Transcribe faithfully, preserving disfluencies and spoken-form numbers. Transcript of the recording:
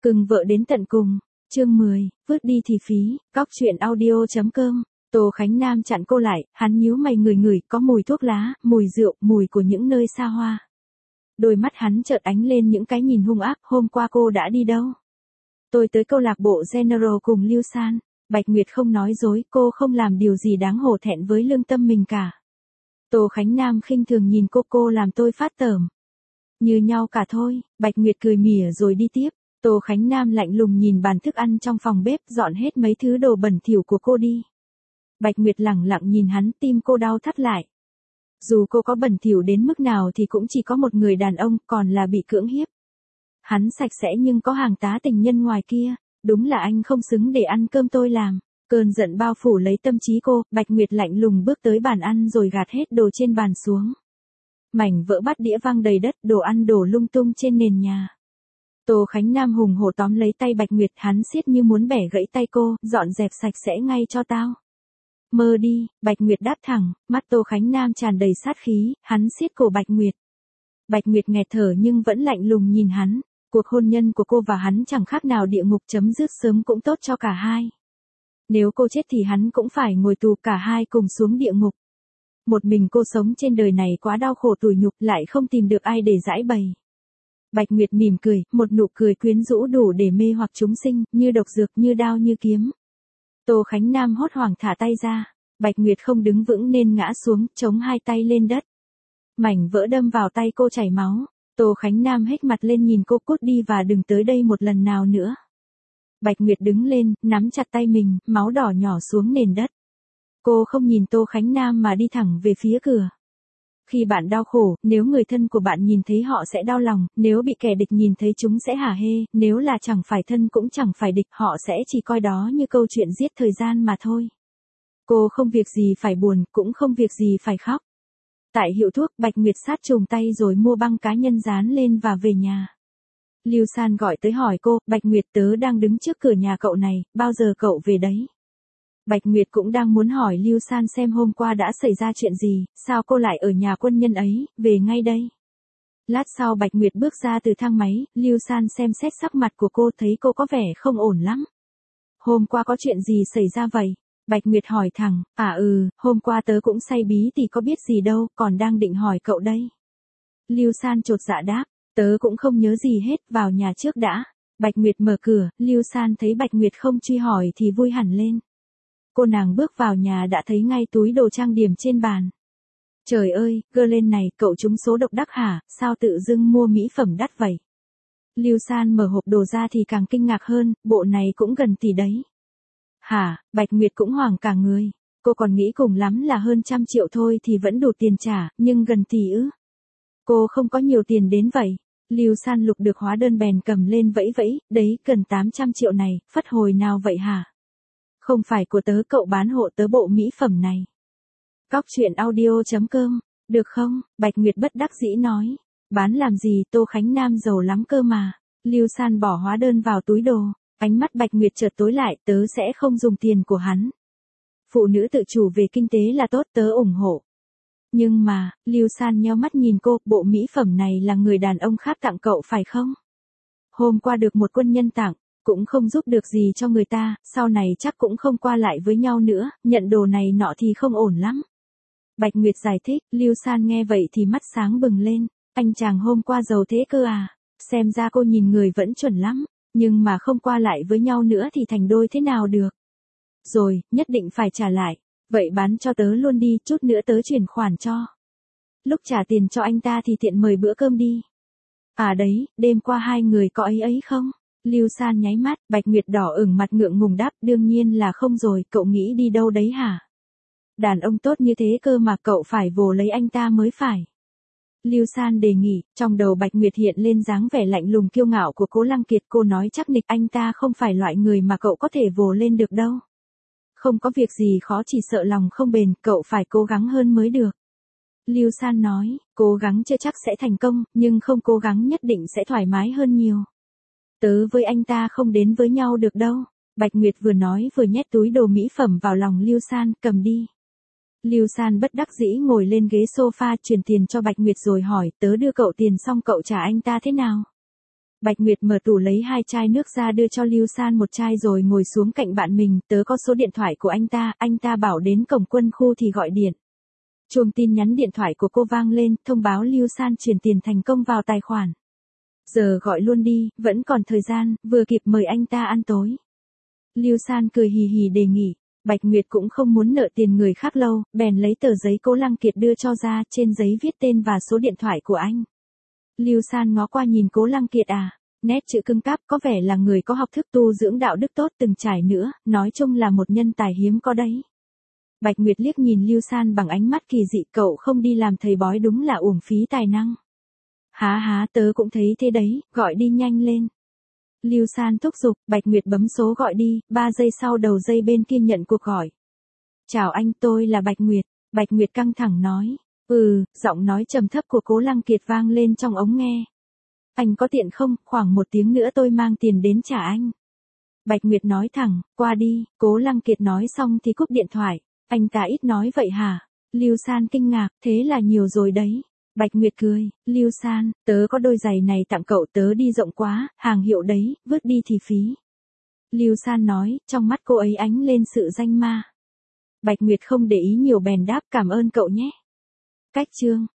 Cưng vợ đến tận cùng. Chương mười, vứt đi thì phí. Góc truyện audio chấm com. Tô Khánh Nam chặn cô lại, hắn nhíu mày ngửi ngửi, có mùi thuốc lá, mùi rượu, mùi của những nơi xa hoa. Đôi mắt hắn chợt ánh lên những cái nhìn hung ác. Hôm qua cô đã đi đâu? Tôi tới câu lạc bộ General cùng Lưu San. Bạch Nguyệt không nói dối, cô không làm điều gì đáng hổ thẹn với lương tâm mình cả. Tô Khánh Nam khinh thường nhìn cô, cô làm tôi phát tởm. Như nhau cả thôi. Bạch Nguyệt cười mỉa rồi đi tiếp. Tô Khánh Nam lạnh lùng nhìn bàn thức ăn trong phòng bếp, dọn hết mấy thứ đồ bẩn thỉu của cô đi. Bạch Nguyệt lẳng lặng nhìn hắn, tim cô đau thắt lại. Dù cô có bẩn thỉu đến mức nào thì cũng chỉ có một người đàn ông, còn là bị cưỡng hiếp. Hắn sạch sẽ nhưng có hàng tá tình nhân ngoài kia, đúng là anh không xứng để ăn cơm tôi làm. Cơn giận bao phủ lấy tâm trí cô, Bạch Nguyệt lạnh lùng bước tới bàn ăn rồi gạt hết đồ trên bàn xuống. Mảnh vỡ bát đĩa văng đầy đất, đồ ăn đổ lung tung trên nền nhà. Tô Khánh Nam hùng hổ tóm lấy tay Bạch Nguyệt, hắn siết như muốn bẻ gãy tay cô, dọn dẹp sạch sẽ ngay cho tao. Mơ đi. Bạch Nguyệt đáp thẳng, mắt Tô Khánh Nam tràn đầy sát khí, hắn siết cổ Bạch Nguyệt. Bạch Nguyệt nghẹt thở nhưng vẫn lạnh lùng nhìn hắn, cuộc hôn nhân của cô và hắn chẳng khác nào địa ngục, chấm dứt sớm cũng tốt cho cả hai. Nếu cô chết thì hắn cũng phải ngồi tù, cả hai cùng xuống địa ngục. Một mình cô sống trên đời này quá đau khổ tủi nhục, lại không tìm được ai để giải bày. Bạch Nguyệt mỉm cười, một nụ cười quyến rũ đủ để mê hoặc chúng sinh, như độc dược, như đao như kiếm. Tô Khánh Nam hốt hoảng thả tay ra. Bạch Nguyệt không đứng vững nên ngã xuống, chống hai tay lên đất. Mảnh vỡ đâm vào tay cô chảy máu. Tô Khánh Nam hếch mặt lên nhìn cô, cút đi và đừng tới đây một lần nào nữa. Bạch Nguyệt đứng lên, nắm chặt tay mình, máu đỏ nhỏ xuống nền đất. Cô không nhìn Tô Khánh Nam mà đi thẳng về phía cửa. Khi bạn đau khổ, nếu người thân của bạn nhìn thấy họ sẽ đau lòng, nếu bị kẻ địch nhìn thấy chúng sẽ hả hê, nếu là chẳng phải thân cũng chẳng phải địch, họ sẽ chỉ coi đó như câu chuyện giết thời gian mà thôi. Cô không việc gì phải buồn, cũng không việc gì phải khóc. Tại hiệu thuốc, Bạch Nguyệt sát trùng tay rồi mua băng cá nhân dán lên và về nhà. Lưu San gọi tới hỏi cô, Bạch Nguyệt, tớ đang đứng trước cửa nhà cậu này, bao giờ cậu về đấy? Bạch Nguyệt cũng đang muốn hỏi Lưu San xem hôm qua đã xảy ra chuyện gì, sao cô lại ở nhà quân nhân ấy, về ngay đây. Lát sau Bạch Nguyệt bước ra từ thang máy, Lưu San xem xét sắc mặt của cô, thấy cô có vẻ không ổn lắm. Hôm qua có chuyện gì xảy ra vậy? Bạch Nguyệt hỏi thẳng, à ừ, hôm qua tớ cũng say bí thì có biết gì đâu, còn đang định hỏi cậu đây. Lưu San chột dạ đáp, tớ cũng không nhớ gì hết, vào nhà trước đã. Bạch Nguyệt mở cửa, Lưu San thấy Bạch Nguyệt không truy hỏi thì vui hẳn lên. Cô nàng bước vào nhà đã thấy ngay túi đồ trang điểm trên bàn. Trời ơi, gơ lên này, cậu trúng số độc đắc hả, sao tự dưng mua mỹ phẩm đắt vậy? Lưu San mở hộp đồ ra thì càng kinh ngạc hơn, bộ này cũng gần tỷ đấy. Hả? Bạch Nguyệt cũng hoảng cả người. Cô còn nghĩ cùng lắm là hơn trăm triệu thôi thì vẫn đủ tiền trả, nhưng gần tỷ ư? Cô không có nhiều tiền đến vậy. Lưu San lục được hóa đơn bèn cầm lên vẫy vẫy, đấy, gần tám trăm triệu này, phất hồi nào vậy hả? Không phải của tớ, cậu bán hộ tớ bộ mỹ phẩm này. Góc truyện audio chấm com, được không? Bạch Nguyệt bất đắc dĩ nói. Bán làm gì, Tô Khánh Nam giàu lắm cơ mà. Lưu San bỏ hóa đơn vào túi đồ. Ánh mắt Bạch Nguyệt chợt tối lại, tớ sẽ không dùng tiền của hắn. Phụ nữ tự chủ về kinh tế là tốt, tớ ủng hộ. Nhưng mà, Lưu San nheo mắt nhìn cô, bộ mỹ phẩm này là người đàn ông khác tặng cậu phải không? Hôm qua được một quân nhân tặng, cũng không giúp được gì cho người ta, sau này chắc cũng không qua lại với nhau nữa, nhận đồ này nọ thì không ổn lắm. Bạch Nguyệt giải thích, Lưu San nghe vậy thì mắt sáng bừng lên, anh chàng hôm qua giàu thế cơ à, xem ra cô nhìn người vẫn chuẩn lắm. Nhưng mà không qua lại với nhau nữa thì thành đôi thế nào được? Rồi, nhất định phải trả lại. Vậy bán cho tớ luôn đi, chút nữa tớ chuyển khoản cho. Lúc trả tiền cho anh ta thì tiện mời bữa cơm đi. À đấy, đêm qua hai người có ấy ấy không? Lưu San nháy mắt, Bạch Nguyệt đỏ ửng mặt ngượng ngùng đáp, đương nhiên là không rồi, cậu nghĩ đi đâu đấy hả? Đàn ông tốt như thế cơ mà cậu phải vồ lấy anh ta mới phải. Lưu San đề nghị, trong đầu Bạch Nguyệt hiện lên dáng vẻ lạnh lùng kiêu ngạo của Cố Lăng Kiệt, cô nói chắc nịch, anh ta không phải loại người mà cậu có thể vồ lên được đâu. Không có việc gì khó, chỉ sợ lòng không bền, cậu phải cố gắng hơn mới được. Lưu San nói, cố gắng chưa chắc sẽ thành công, nhưng không cố gắng nhất định sẽ thoải mái hơn nhiều. Tớ với anh ta không đến với nhau được đâu. Bạch Nguyệt vừa nói vừa nhét túi đồ mỹ phẩm vào lòng Lưu San, cầm đi. Lưu San bất đắc dĩ ngồi lên ghế sofa, chuyển tiền cho Bạch Nguyệt rồi hỏi, tớ đưa cậu tiền xong cậu trả anh ta thế nào? Bạch Nguyệt mở tủ lấy hai chai nước ra đưa cho Lưu San một chai rồi ngồi xuống cạnh bạn mình, tớ có số điện thoại của anh ta, anh ta bảo đến cổng quân khu thì gọi điện. Chuông tin nhắn điện thoại của cô vang lên, thông báo Lưu San chuyển tiền thành công vào tài khoản. Giờ gọi luôn đi, vẫn còn thời gian, vừa kịp mời anh ta ăn tối. Lưu San cười hì hì đề nghị. Bạch Nguyệt cũng không muốn nợ tiền người khác lâu, bèn lấy tờ giấy Cố Lăng Kiệt đưa cho ra, trên giấy viết tên và số điện thoại của anh. Lưu San ngó qua nhìn Cố Lăng Kiệt à, nét chữ cứng cáp, có vẻ là người có học thức tu dưỡng đạo đức tốt từng trải nữa, nói chung là một nhân tài hiếm có đấy. Bạch Nguyệt liếc nhìn Lưu San bằng ánh mắt kỳ dị, cậu không đi làm thầy bói đúng là uổng phí tài năng. Há há, tớ cũng thấy thế đấy, gọi đi nhanh lên. Lưu San thúc giục, Bạch Nguyệt bấm số gọi đi, ba giây sau đầu dây bên kia nhận cuộc gọi. Chào anh, tôi là Bạch Nguyệt. Bạch Nguyệt căng thẳng nói. Ừ, giọng nói trầm thấp của Cố Lăng Kiệt vang lên trong ống nghe. Anh có tiện không, khoảng một tiếng nữa tôi mang tiền đến trả anh. Bạch Nguyệt nói thẳng, qua đi, Cố Lăng Kiệt nói xong thì cúp điện thoại. Anh ta ít nói vậy hả? Lưu San kinh ngạc, thế là nhiều rồi đấy. Bạch Nguyệt cười, Lưu San, tớ có đôi giày này tặng cậu, tớ đi rộng quá, hàng hiệu đấy, vứt đi thì phí. Lưu San nói, trong mắt cô ấy ánh lên sự danh ma. Bạch Nguyệt không để ý nhiều bèn đáp, cảm ơn cậu nhé. Cách chương